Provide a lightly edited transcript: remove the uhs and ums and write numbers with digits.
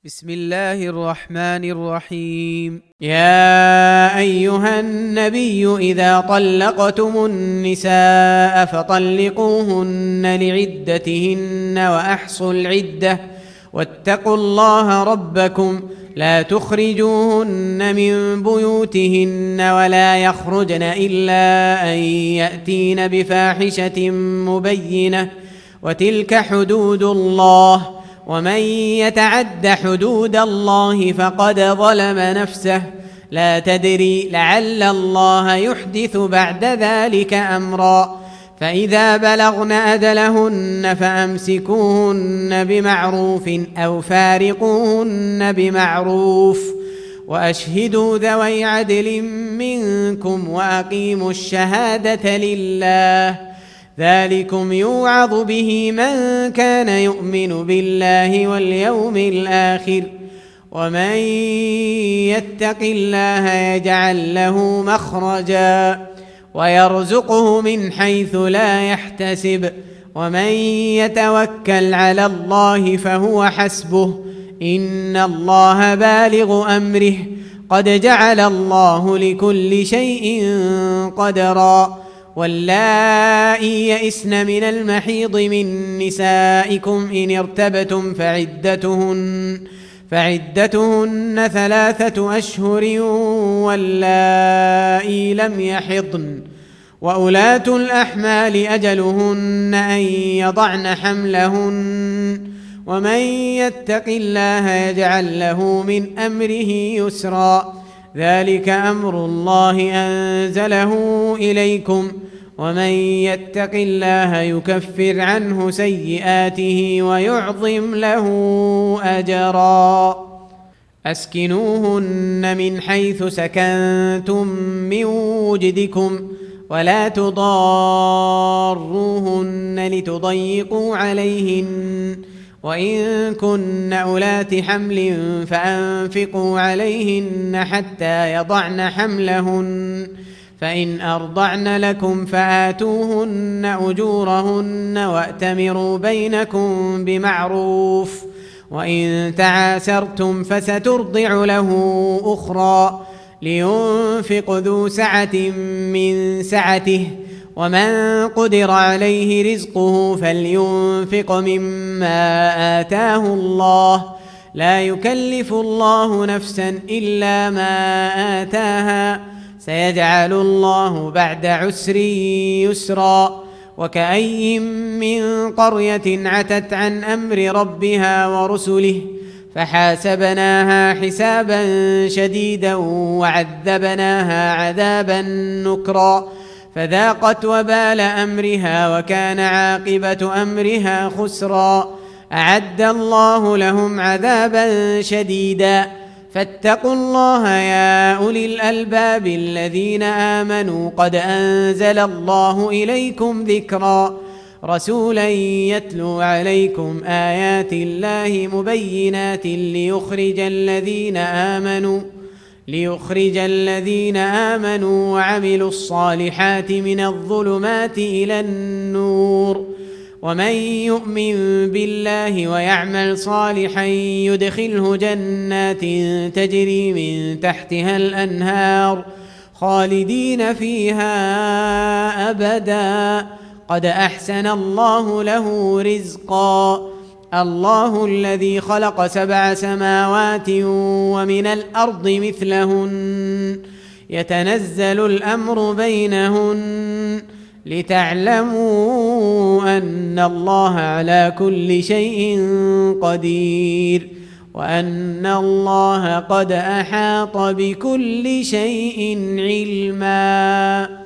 بسم الله الرحمن الرحيم. يا أيها النبي إذا طلقتم النساء فطلقوهن لعدتهن وأحصوا العدة واتقوا الله ربكم لا تخرجوهن من بيوتهن ولا يخرجن إلا أن يأتين بفاحشة مبينة وتلك حدود الله ومن يتعد حدود الله فقد ظلم نفسه لا تدري لعل الله يحدث بعد ذلك أمرا فإذا بلغن أجلهن فأمسكوهن بمعروف أو فارقوهن بمعروف وأشهدوا ذوي عدل منكم وأقيموا الشهادة لله ذلكم يوعظ به من كان يؤمن بالله واليوم الآخر ومن يتق الله يجعل له مخرجا ويرزقه من حيث لا يحتسب ومن يتوكل على الله فهو حسبه إن الله بالغ أمره قد جعل الله لكل شيء قدرا واللائي يئسن من المحيض من نسائكم إن ارتبتم فعدتهن 3 أشهر واللائي لم يحضن وأولاة الأحمال أجلهن أن يضعن حملهن ومن يتق الله يجعل له من أمره يسرا ذلك أمر الله أنزله إليكم ومن يتق الله يكفر عنه سيئاته ويعظم له أجرا أسكنوهن من حيث سكنتم من وجدكم ولا تضاروهن لتضيقوا عليهن وإن كن أولات حمل فأنفقوا عليهن حتى يضعن حملهن فإن أرضعن لكم فآتوهن أجورهن وأتمروا بينكم بمعروف وإن تعاسرتم فسترضع له أخرى لينفق ذو سعة من سعته ومن قدر عليه رزقه فلينفق مما آتاه الله لا يكلف الله نفسا إلا ما آتاها سيجعل الله بعد عسر يسرا وكأي من قرية عتت عن أمر ربها ورسله فحاسبناها حسابا شديدا وعذبناها عذابا نكرا فذاقت وبال أمرها وكان عاقبة أمرها خسرا أعد الله لهم عذابا شديدا فاتقوا الله يا أولي الألباب الذين آمنوا قد أنزل الله إليكم ذكرا رسولا يتلو عليكم آيات الله مبينات ليخرج الذين آمنوا وعملوا الصالحات من الظلمات إلى النور ومن يؤمن بالله ويعمل صالحا يدخله جنات تجري من تحتها الأنهار خالدين فيها أبدا قد أحسن الله له رزقا الله الذي خلق 7 سماوات ومن الأرض مثلهن يتنزل الأمر بينهن لتعلموا أن الله على كل شيء قدير وأن الله قد أحاط بكل شيء علما.